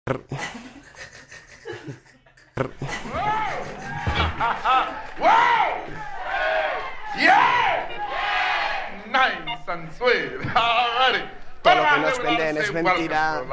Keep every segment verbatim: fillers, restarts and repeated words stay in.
Todo lo que nos venden es mentira.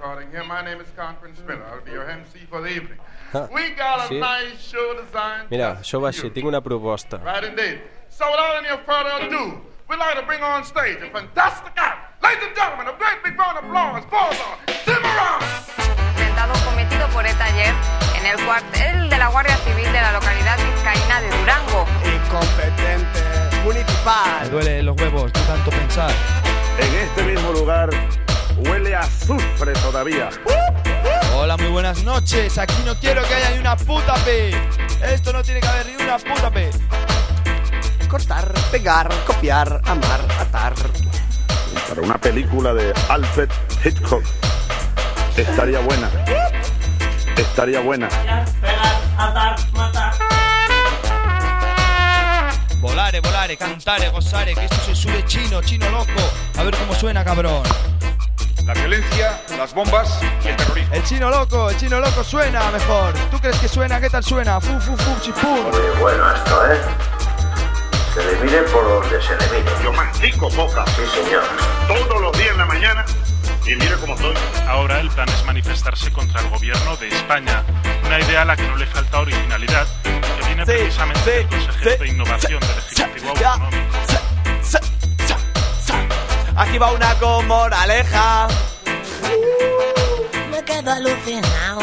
Sí. Mira, Shobashi, tinc una proposta. So without any further ado, we'd like to bring on stage a fantastic act. Ladies and gentlemen, a great big round of applause for the Cimarron. Atentado cometido por ETA ayer en el cuartel de la Guardia Civil de la localidad vizcaína de Durango. Incompetente municipal. Me duele los huevos de tanto pensar. En este mismo lugar huele a azufre todavía. Hola, muy buenas noches. Aquí no quiero que haya ni una puta P. Esto no tiene que haber ni una puta P. Cortar, pegar, copiar, amar, atar. Para una película de Alfred Hitchcock estaría buena. Estaría buena. Pegar, atar, matar. Volare, volare, cantare, gozare, que esto se sube chino, chino loco. A ver cómo suena, cabrón. La violencia, las bombas y el terrorismo. El chino loco, el chino loco suena mejor. ¿Tú crees que suena? ¿Qué tal suena? Fu, fu, fu, chipum. Muy bueno esto, ¿eh? Se le mire por donde se le mire. Yo mastico poca. Sí, señor. Todos los días en la mañana y mire cómo estoy. Ahora el plan es manifestarse contra el gobierno de España. Una idea a la que no le falta originalidad, que viene sí, precisamente sí, del consejero sí, de innovación sí, del Ejecutivo sí, Autonómico. Sí, sí, sí. Aquí va una con moraleja. Uh, me quedo alucinado.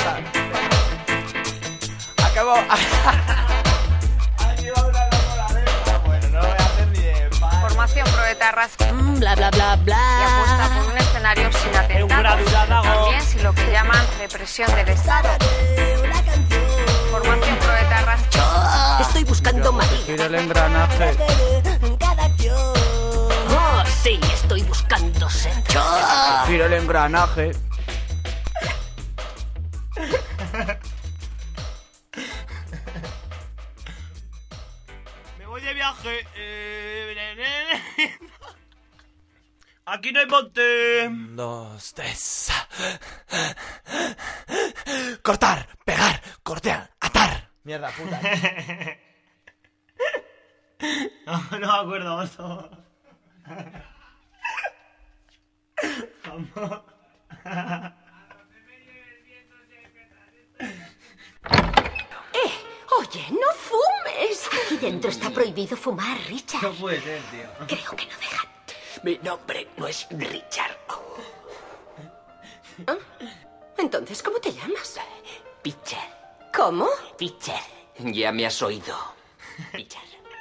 Acabo... Formación proetarras mm, bla bla bla bla y apuesta por un escenario sin atentados, también sin lo que llaman represión del Estado. Formación proetarras. Estoy buscando marido. Giro el engranaje. Oh, sí, estoy buscando sexo. Giro el engranaje. Me voy de viaje. Eh... Aquí no hay monte. Dos, tres. Cortar, pegar, cortear, atar. Mierda, puta. no, no me acuerdo eso. ¿Cómo? Oye, no fumes. Aquí dentro está prohibido fumar, Richard. No puede ser, tío. Creo que no dejan. Mi nombre no es Richard. ¿Ah? Entonces, ¿cómo te llamas? Pitcher. ¿Cómo? Pitcher. Ya me has oído. Pitcher.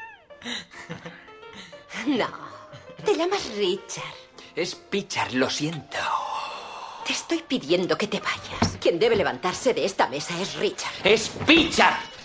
No, te llamas Richard. Es Pitcher, lo siento. Te estoy pidiendo que te vayas. Quien debe levantarse de esta mesa es Richard. ¡Es Pitcher!